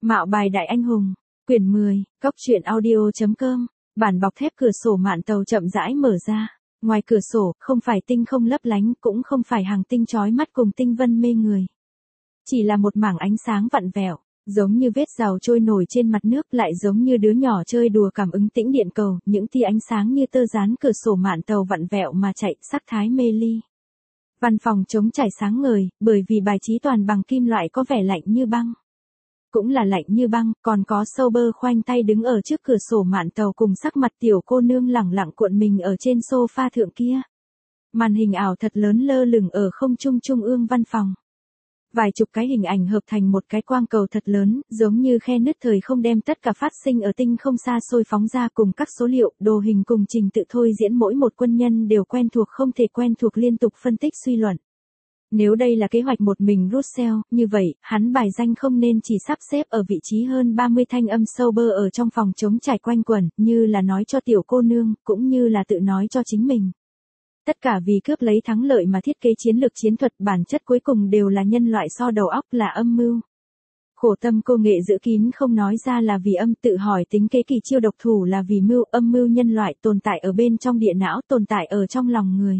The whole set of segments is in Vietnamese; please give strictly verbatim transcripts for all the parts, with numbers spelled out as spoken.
Mạo bài đại anh hùng, quyển mười, cốc truyện audio.com, bản bọc thép cửa sổ mạn tàu chậm rãi mở ra. Ngoài cửa sổ, không phải tinh không lấp lánh, cũng không phải hàng tinh chói mắt cùng tinh vân mê người. Chỉ là một mảng ánh sáng vặn vẹo, giống như vết rào trôi nổi trên mặt nước, lại giống như đứa nhỏ chơi đùa cảm ứng tĩnh điện cầu, những tia ánh sáng như tơ dán cửa sổ mạn tàu vặn vẹo mà chạy, sắc thái mê ly. Văn phòng trống trải sáng ngời, bởi vì bài trí toàn bằng kim loại có vẻ lạnh như băng. Cũng là lạnh như băng, còn có Sober khoanh tay đứng ở trước cửa sổ mạn tàu cùng sắc mặt tiểu cô nương lẳng lặng cuộn mình ở trên sofa thượng kia. Màn hình ảo thật lớn lơ lửng ở không trung trung ương văn phòng. Vài chục cái hình ảnh hợp thành một cái quang cầu thật lớn, giống như khe nứt thời không đem tất cả phát sinh ở tinh không xa xôi phóng ra cùng các số liệu, đồ hình cùng trình tự thôi diễn mỗi một quân nhân đều quen thuộc không thể quen thuộc liên tục phân tích suy luận. Nếu đây là kế hoạch một mình Russell, như vậy, hắn bài danh không nên chỉ sắp xếp ở vị trí hơn ba mươi thanh âm Sober ở trong phòng trống trải quanh quẩn, như là nói cho tiểu cô nương, cũng như là tự nói cho chính mình. Tất cả vì cướp lấy thắng lợi mà thiết kế chiến lược chiến thuật, bản chất cuối cùng đều là nhân loại so đầu óc, là âm mưu. Khổ tâm cô nghệ giữ kín không nói ra là vì âm, tự hỏi tính kế kỳ chiêu độc thủ là vì mưu, âm mưu nhân loại tồn tại ở bên trong địa não, tồn tại ở trong lòng người.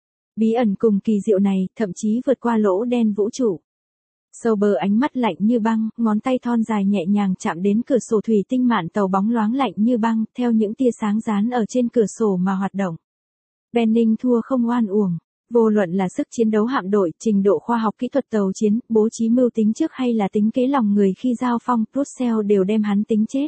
Bí ẩn cùng kỳ diệu này, thậm chí vượt qua lỗ đen vũ trụ. Sober ánh mắt lạnh như băng, ngón tay thon dài nhẹ nhàng chạm đến cửa sổ thủy tinh mạn tàu bóng loáng lạnh như băng, theo những tia sáng dán ở trên cửa sổ mà hoạt động. Benning thua không oan uổng. Vô luận là sức chiến đấu hạm đội, trình độ khoa học kỹ thuật tàu chiến, bố trí mưu tính trước hay là tính kế lòng người khi giao phong, Russell đều đem hắn tính chết.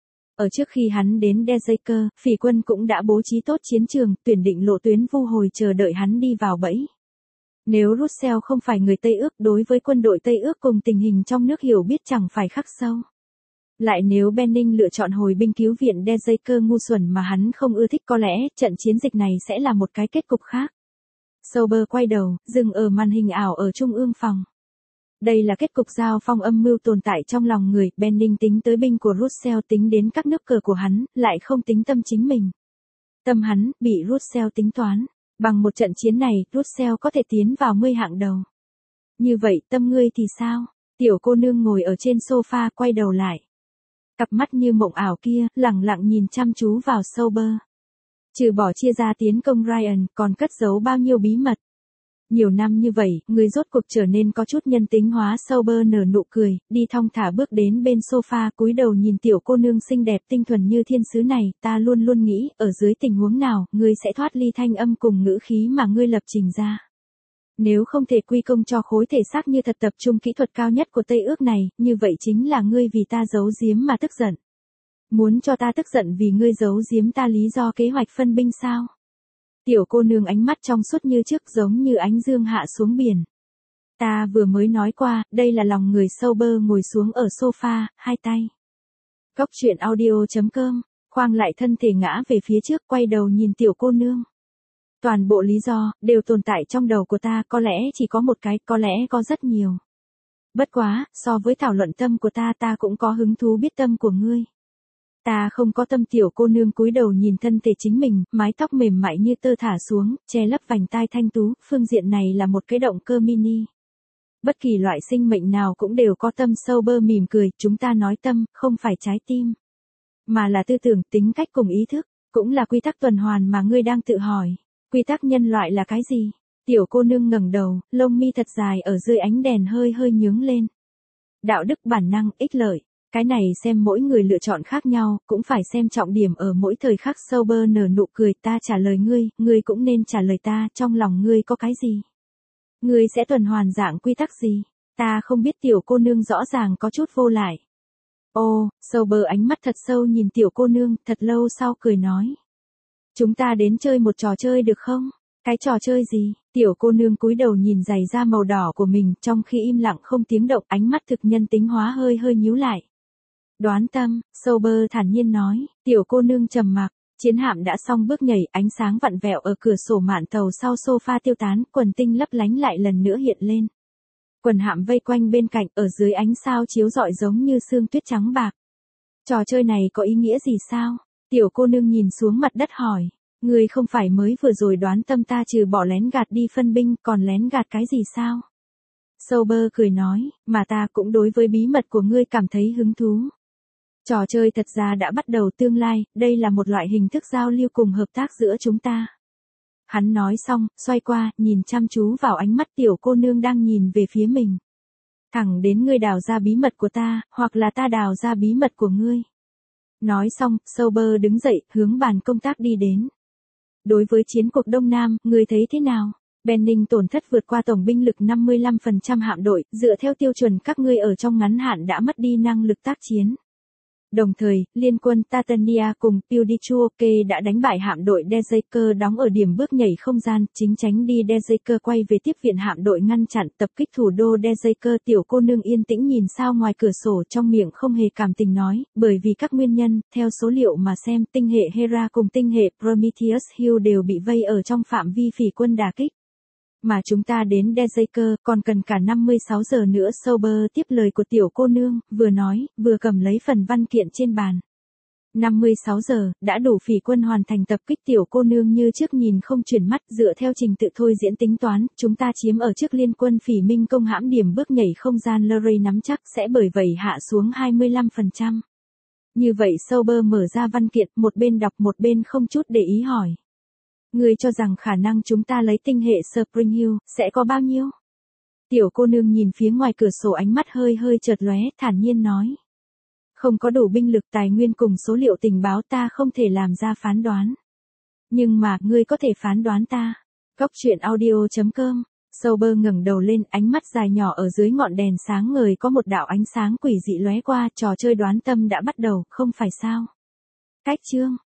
Ở trước khi hắn đến Dejaker, phỉ quân cũng đã bố trí tốt chiến trường, tuyển định lộ tuyến vu hồi chờ đợi hắn đi vào bẫy. Nếu Russell không phải người Tây ước, đối với quân đội Tây ước cùng tình hình trong nước hiểu biết chẳng phải khắc sâu. Lại nếu Benning lựa chọn hồi binh cứu viện Dejaker ngu xuẩn mà hắn không ưa thích, có lẽ trận chiến dịch này sẽ là một cái kết cục khác. Sober quay đầu, dừng ở màn hình ảo ở trung ương phòng. Đây là kết cục giao phong âm mưu tồn tại trong lòng người, Benning tính tới binh của Russell, tính đến các nước cờ của hắn, lại không tính tâm chính mình. Tâm hắn, bị Russell tính toán. Bằng một trận chiến này, Russell có thể tiến vào mươi hạng đầu. Như vậy, tâm ngươi thì sao? Tiểu cô nương ngồi ở trên sofa quay đầu lại. Cặp mắt như mộng ảo kia, lẳng lặng nhìn chăm chú vào Sober. Trừ bỏ chia ra tiến công Ryan, còn cất giấu bao nhiêu bí mật. Nhiều năm như vậy, người rốt cuộc trở nên có chút nhân tính hóa. Sober nở nụ cười, đi thong thả bước đến bên sofa, cúi đầu nhìn tiểu cô nương xinh đẹp tinh thuần như thiên sứ này. Ta luôn luôn nghĩ, ở dưới tình huống nào, ngươi sẽ thoát ly thanh âm cùng ngữ khí mà ngươi lập trình ra. Nếu không thể quy công cho khối thể xác như thật tập trung kỹ thuật cao nhất của Tây ước này, như vậy chính là ngươi vì ta giấu giếm mà tức giận. Muốn cho ta tức giận vì ngươi giấu giếm ta lý do kế hoạch phân binh sao? Tiểu cô nương ánh mắt trong suốt như trước, giống như ánh dương hạ xuống biển. Ta vừa mới nói qua, đây là lòng người. Sober ngồi xuống ở sofa, hai tay. Cốc truyện audio.com, khoang lại thân thể ngã về phía trước, quay đầu nhìn tiểu cô nương. Toàn bộ lý do, đều tồn tại trong đầu của ta, có lẽ chỉ có một cái, có lẽ có rất nhiều. Bất quá, so với thảo luận tâm của ta, ta cũng có hứng thú biết tâm của ngươi. Ta không có tâm. Tiểu cô nương cúi đầu nhìn thân thể chính mình, mái tóc mềm mại như tơ thả xuống, che lấp vành tai thanh tú, phương diện này là một cái động cơ mini. Bất kỳ loại sinh mệnh nào cũng đều có tâm. Sober mỉm cười, chúng ta nói tâm, không phải trái tim. Mà là tư tưởng, tính cách cùng ý thức, cũng là quy tắc tuần hoàn mà ngươi đang tự hỏi. Quy tắc nhân loại là cái gì? Tiểu cô nương ngẩng đầu, lông mi thật dài ở dưới ánh đèn hơi hơi nhướng lên. Đạo đức, bản năng, ích lợi. Cái này xem mỗi người lựa chọn khác nhau, cũng phải xem trọng điểm ở mỗi thời khắc. Sober nở nụ cười, ta trả lời ngươi, ngươi cũng nên trả lời ta, trong lòng ngươi có cái gì? Ngươi sẽ tuần hoàn dạng quy tắc gì? Ta không biết. Tiểu cô nương rõ ràng có chút vô lại. Ô, Sober ánh mắt thật sâu nhìn tiểu cô nương, thật lâu sau cười nói. Chúng ta đến chơi một trò chơi được không? Cái trò chơi gì? Tiểu cô nương cúi đầu nhìn giày da màu đỏ của mình, trong khi im lặng không tiếng động, ánh mắt thực nhân tính hóa hơi hơi nhíu lại. Đoán tâm, Sober thản nhiên nói. Tiểu cô nương trầm mặc. Chiến hạm đã xong bước nhảy, ánh sáng vặn vẹo ở cửa sổ mạn tàu sau sofa tiêu tán, quần tinh lấp lánh lại lần nữa hiện lên. Quần hạm vây quanh bên cạnh, ở dưới ánh sao chiếu rọi giống như sương tuyết trắng bạc. Trò chơi này có ý nghĩa gì sao? Tiểu cô nương nhìn xuống mặt đất hỏi. Ngươi không phải mới vừa rồi đoán tâm ta trừ bỏ lén gạt đi phân binh, còn lén gạt cái gì sao? Sober cười nói, mà ta cũng đối với bí mật của ngươi cảm thấy hứng thú. Trò chơi thật ra đã bắt đầu tương lai, đây là một loại hình thức giao lưu cùng hợp tác giữa chúng ta. Hắn nói xong, xoay qua, nhìn chăm chú vào ánh mắt tiểu cô nương đang nhìn về phía mình. Thẳng đến ngươi đào ra bí mật của ta, hoặc là ta đào ra bí mật của ngươi. Nói xong, Sober đứng dậy, hướng bàn công tác đi đến. Đối với chiến cuộc Đông Nam, ngươi thấy thế nào? Benning tổn thất vượt qua tổng binh lực năm mươi lăm phần trăm hạm đội, dựa theo tiêu chuẩn các ngươi ở trong ngắn hạn đã mất đi năng lực tác chiến. Đồng thời, liên quân Tatania cùng Pudichuoke đã đánh bại hạm đội Dejaker đóng ở điểm bước nhảy không gian, chính tránh đi Dejaker quay về tiếp viện hạm đội ngăn chặn tập kích thủ đô Dejaker. Tiểu cô nương yên tĩnh nhìn sao ngoài cửa sổ, trong miệng không hề cảm tình nói, bởi vì các nguyên nhân, theo số liệu mà xem, tinh hệ Hera cùng tinh hệ Prometheus Hill đều bị vây ở trong phạm vi phỉ quân đả kích. Mà chúng ta đến Dejaker còn cần cả năm mươi sáu giờ nữa. Sober tiếp lời của tiểu cô nương, vừa nói, vừa cầm lấy phần văn kiện trên bàn. năm mươi sáu giờ, đã đủ phỉ quân hoàn thành tập kích. Tiểu cô nương như trước nhìn không chuyển mắt, dựa theo trình tự thôi diễn tính toán, chúng ta chiếm ở trước liên quân phỉ minh công hãm điểm bước nhảy không gian Luray nắm chắc sẽ bởi vậy hạ xuống hai mươi lăm phần trăm. Như vậy Sober mở ra văn kiện, một bên đọc một bên không chút để ý hỏi. Ngươi cho rằng khả năng chúng ta lấy tinh hệ Spring Hill, sẽ có bao nhiêu? Tiểu cô nương nhìn phía ngoài cửa sổ, ánh mắt hơi hơi chợt lóe, thản nhiên nói. Không có đủ binh lực, tài nguyên cùng số liệu tình báo, ta không thể làm ra phán đoán. Nhưng mà, ngươi có thể phán đoán ta. Góc truyện audio chấm com. Sober ngẩng đầu lên, ánh mắt dài nhỏ ở dưới ngọn đèn sáng ngời có một đạo ánh sáng quỷ dị lóe qua, trò chơi đoán tâm đã bắt đầu, không phải sao? Cách chương